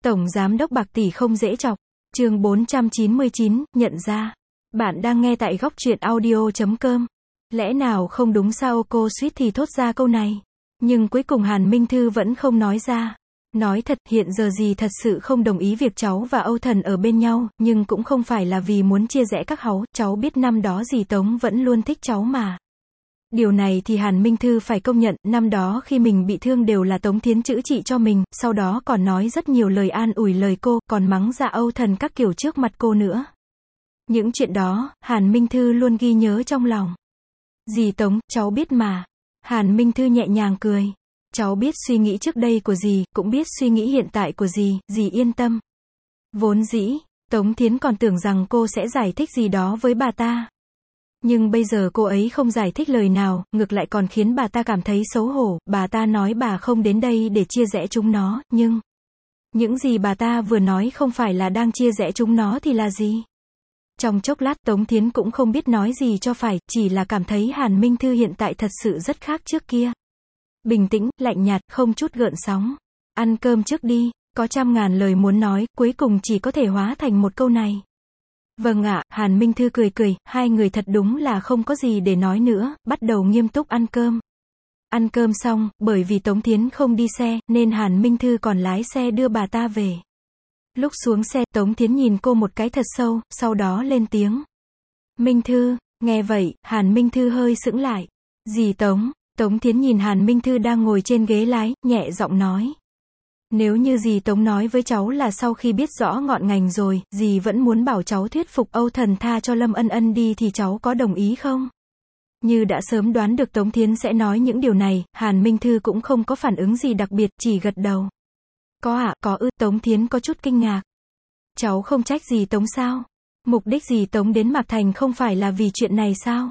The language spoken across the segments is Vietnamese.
Tổng giám đốc bạc tỷ không dễ chọc. Chương 499, nhận ra. Bạn đang nghe tại góc truyện audio.com. Lẽ nào không đúng sao cô suýt thì thốt ra câu này. Nhưng cuối cùng Hàn Minh Thư vẫn không nói ra. Nói thật, hiện giờ dì thật sự không đồng ý việc cháu và Âu Thần ở bên nhau, nhưng cũng không phải là vì muốn chia rẽ các háu, cháu biết năm đó dì Tống vẫn luôn thích cháu mà. Điều này thì Hàn Minh Thư phải công nhận, năm đó khi mình bị thương đều là Tống Thiến chữa trị cho mình, sau đó còn nói rất nhiều lời an ủi lời cô, còn mắng dạ Âu Thần các kiểu trước mặt cô nữa. Những chuyện đó, Hàn Minh Thư luôn ghi nhớ trong lòng. Dì Tống, cháu biết mà. Hàn Minh Thư nhẹ nhàng cười. Cháu biết suy nghĩ trước đây của dì, cũng biết suy nghĩ hiện tại của dì yên tâm. Vốn dĩ, Tống Thiến còn tưởng rằng cô sẽ giải thích gì đó với bà ta. Nhưng bây giờ cô ấy không giải thích lời nào, ngược lại còn khiến bà ta cảm thấy xấu hổ, bà ta nói bà không đến đây để chia rẽ chúng nó, nhưng những gì bà ta vừa nói không phải là đang chia rẽ chúng nó thì là gì? Trong chốc lát Tống Thiến cũng không biết nói gì cho phải, chỉ là cảm thấy Hàn Minh Thư hiện tại thật sự rất khác trước kia. Bình tĩnh, lạnh nhạt, không chút gợn sóng. Ăn cơm trước đi, có trăm ngàn lời muốn nói, cuối cùng chỉ có thể hóa thành một câu này. Vâng ạ, Hàn Minh Thư cười cười, hai người thật đúng là không có gì để nói nữa, bắt đầu nghiêm túc ăn cơm. Ăn cơm xong, bởi vì Tống Thiến không đi xe, nên Hàn Minh Thư còn lái xe đưa bà ta về. Lúc xuống xe, Tống Thiến nhìn cô một cái thật sâu, sau đó lên tiếng. Minh Thư, nghe vậy, Hàn Minh Thư hơi sững lại. Dì Tống, Tống Thiến nhìn Hàn Minh Thư đang ngồi trên ghế lái, nhẹ giọng nói. Nếu như dì Tống nói với cháu là sau khi biết rõ ngọn ngành rồi, dì vẫn muốn bảo cháu thuyết phục Âu Thần tha cho Lâm Ân Ân đi thì cháu có đồng ý không? Như đã sớm đoán được Tống Thiến sẽ nói những điều này, Hàn Minh Thư cũng không có phản ứng gì đặc biệt, chỉ gật đầu. Có ạ, có ư, Tống Thiến có chút kinh ngạc. Cháu không trách dì Tống sao? Mục đích dì Tống đến Mạc Thành không phải là vì chuyện này sao?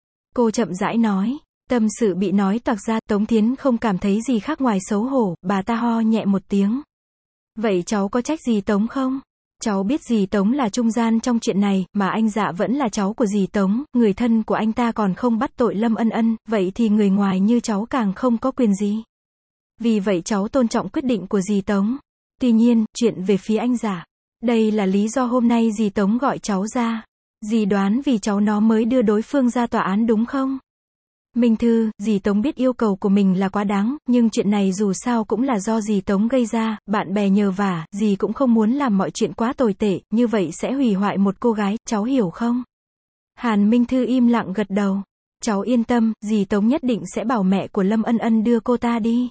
Cô chậm rãi nói. Tâm sự bị nói toạc ra, Tống Thiến không cảm thấy gì khác ngoài xấu hổ, bà ta ho nhẹ một tiếng. Vậy cháu có trách dì Tống không? Cháu biết dì Tống là trung gian trong chuyện này, mà anh Dạ vẫn là cháu của dì Tống, người thân của anh ta còn không bắt tội Lâm Ân Ân, vậy thì người ngoài như cháu càng không có quyền gì. Vì vậy cháu tôn trọng quyết định của dì Tống. Tuy nhiên, chuyện về phía anh Dạ. Đây là lý do hôm nay dì Tống gọi cháu ra. Dì đoán vì cháu nó mới đưa đối phương ra tòa án đúng không? Minh Thư, dì Tống biết yêu cầu của mình là quá đáng, nhưng chuyện này dù sao cũng là do dì Tống gây ra, bạn bè nhờ vả, dì cũng không muốn làm mọi chuyện quá tồi tệ, như vậy sẽ hủy hoại một cô gái, cháu hiểu không? Hàn Minh Thư im lặng gật đầu. Cháu yên tâm, dì Tống nhất định sẽ bảo mẹ của Lâm Ân Ân đưa cô ta đi.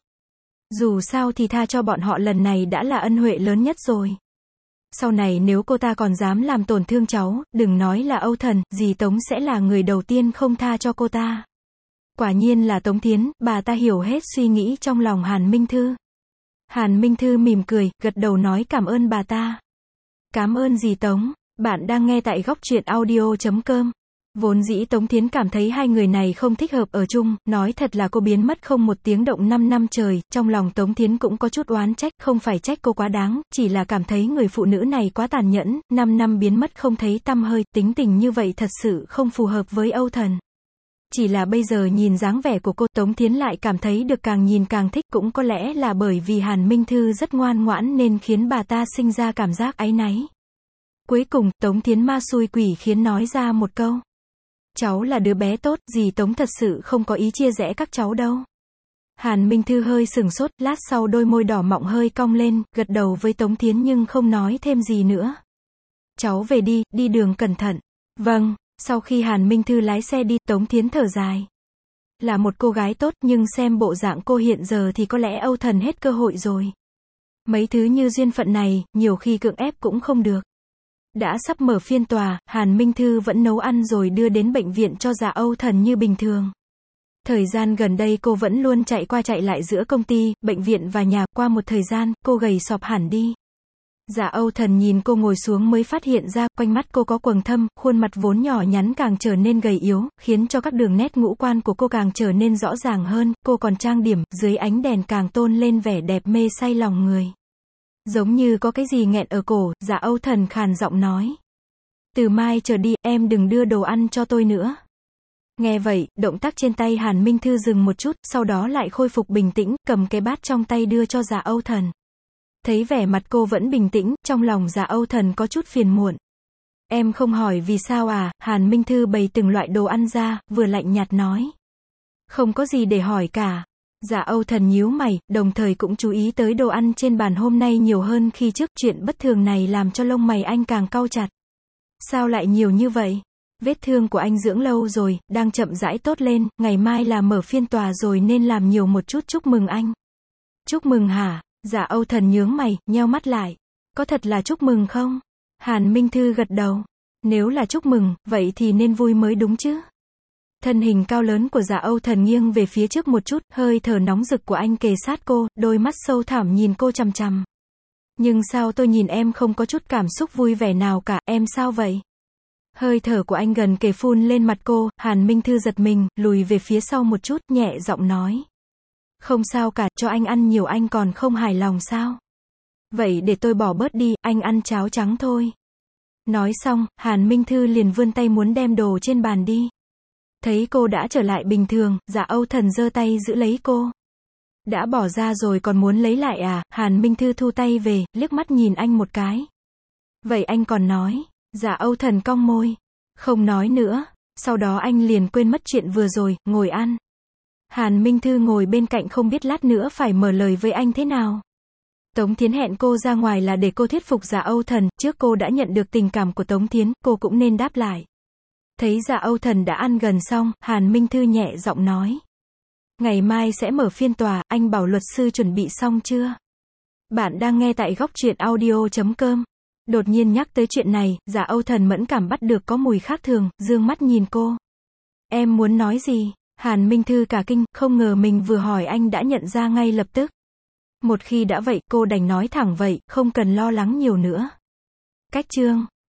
Dù sao thì tha cho bọn họ lần này đã là ân huệ lớn nhất rồi. Sau này nếu cô ta còn dám làm tổn thương cháu, đừng nói là Âu Thần, dì Tống sẽ là người đầu tiên không tha cho cô ta. Quả nhiên là Tống Thiến, bà ta hiểu hết suy nghĩ trong lòng Hàn Minh Thư. Hàn Minh Thư mỉm cười, gật đầu nói cảm ơn bà ta. Cảm ơn dì Tống, bạn đang nghe tại góc truyện audio.com. Vốn dĩ Tống Thiến cảm thấy hai người này không thích hợp ở chung, nói thật là cô biến mất không một tiếng động 5 năm trời, trong lòng Tống Thiến cũng có chút oán trách, không phải trách cô quá đáng, chỉ là cảm thấy người phụ nữ này quá tàn nhẫn, 5 năm biến mất không thấy tăm hơi, tính tình như vậy thật sự không phù hợp với Âu Thần. Chỉ là bây giờ nhìn dáng vẻ của cô, Tống Thiến lại cảm thấy được càng nhìn càng thích, cũng có lẽ là bởi vì Hàn Minh Thư rất ngoan ngoãn nên khiến bà ta sinh ra cảm giác áy náy. Cuối cùng, Tống Thiến ma xui quỷ khiến nói ra một câu. Cháu là đứa bé tốt, dì Tống thật sự không có ý chia rẽ các cháu đâu. Hàn Minh Thư hơi sửng sốt, lát sau đôi môi đỏ mọng hơi cong lên, gật đầu với Tống Thiến nhưng không nói thêm gì nữa. Cháu về đi, đi đường cẩn thận. Vâng. Sau khi Hàn Minh Thư lái xe đi, Tống Thiến thở dài. Là một cô gái tốt, nhưng xem bộ dạng cô hiện giờ thì có lẽ Âu Thần hết cơ hội rồi. Mấy thứ như duyên phận này, nhiều khi cưỡng ép cũng không được. Đã sắp mở phiên tòa, Hàn Minh Thư vẫn nấu ăn rồi đưa đến bệnh viện cho dạ Âu Thần như bình thường. Thời gian gần đây cô vẫn luôn chạy qua chạy lại giữa công ty, bệnh viện và nhà, qua một thời gian, cô gầy sọp hẳn đi. Dạ Âu Thần nhìn cô ngồi xuống mới phát hiện ra, quanh mắt cô có quầng thâm, khuôn mặt vốn nhỏ nhắn càng trở nên gầy yếu, khiến cho các đường nét ngũ quan của cô càng trở nên rõ ràng hơn, cô còn trang điểm, dưới ánh đèn càng tôn lên vẻ đẹp mê say lòng người. Giống như có cái gì nghẹn ở cổ, dạ Âu Thần khàn giọng nói. Từ mai trở đi, em đừng đưa đồ ăn cho tôi nữa. Nghe vậy, động tác trên tay Hàn Minh Thư dừng một chút, sau đó lại khôi phục bình tĩnh, cầm cái bát trong tay đưa cho dạ Âu Thần. Thấy vẻ mặt cô vẫn bình tĩnh, trong lòng Dạ Âu Thần có chút phiền muộn. Em không hỏi vì sao à? Hàn Minh Thư bày từng loại đồ ăn ra, vừa lạnh nhạt nói. Không có gì để hỏi cả. Dạ Âu Thần nhíu mày, đồng thời cũng chú ý tới đồ ăn trên bàn hôm nay nhiều hơn khi trước, chuyện bất thường này làm cho lông mày anh càng cau chặt. Sao lại nhiều như vậy? Vết thương của anh dưỡng lâu rồi, đang chậm rãi tốt lên, ngày mai là mở phiên tòa rồi nên làm nhiều một chút chúc mừng anh. Chúc mừng hả? Dạ Âu Thần nhướng mày, nheo mắt lại. Có thật là chúc mừng không? Hàn Minh Thư gật đầu. Nếu là chúc mừng, vậy thì nên vui mới đúng chứ. Thân hình cao lớn của Dạ Âu Thần nghiêng về phía trước một chút, hơi thở nóng rực của anh kề sát cô, đôi mắt sâu thẳm nhìn cô chằm chằm. Nhưng sao tôi nhìn em không có chút cảm xúc vui vẻ nào cả, em sao vậy? Hơi thở của anh gần kề phun lên mặt cô, Hàn Minh Thư giật mình, lùi về phía sau một chút, nhẹ giọng nói. Không sao cả, cho anh ăn nhiều anh còn không hài lòng sao? Vậy để tôi bỏ bớt đi, anh ăn cháo trắng thôi. Nói xong, Hàn Minh Thư liền vươn tay muốn đem đồ trên bàn đi. Thấy cô đã trở lại bình thường, Dạ Âu Thần giơ tay giữ lấy cô. Đã bỏ ra rồi còn muốn lấy lại à? Hàn Minh Thư thu tay về, liếc mắt nhìn anh một cái. Vậy anh còn nói? Dạ Âu Thần cong môi. Không nói nữa. Sau đó anh liền quên mất chuyện vừa rồi, ngồi ăn. Hàn Minh Thư ngồi bên cạnh không biết lát nữa phải mở lời với anh thế nào. Tống Thiến hẹn cô ra ngoài là để cô thuyết phục Dạ Âu Thần, trước cô đã nhận được tình cảm của Tống Thiến, cô cũng nên đáp lại. Thấy Dạ Âu Thần đã ăn gần xong, Hàn Minh Thư nhẹ giọng nói. Ngày mai sẽ mở phiên tòa, anh bảo luật sư chuẩn bị xong chưa? Bạn đang nghe tại Góc Truyện Audio.com. Đột nhiên nhắc tới chuyện này, Dạ Âu Thần mẫn cảm bắt được có mùi khác thường, dương mắt nhìn cô. Em muốn nói gì? Hàn Minh Thư cả kinh, không ngờ mình vừa hỏi anh đã nhận ra ngay lập tức. Một khi đã vậy, cô đành nói thẳng vậy, không cần lo lắng nhiều nữa. Cách chương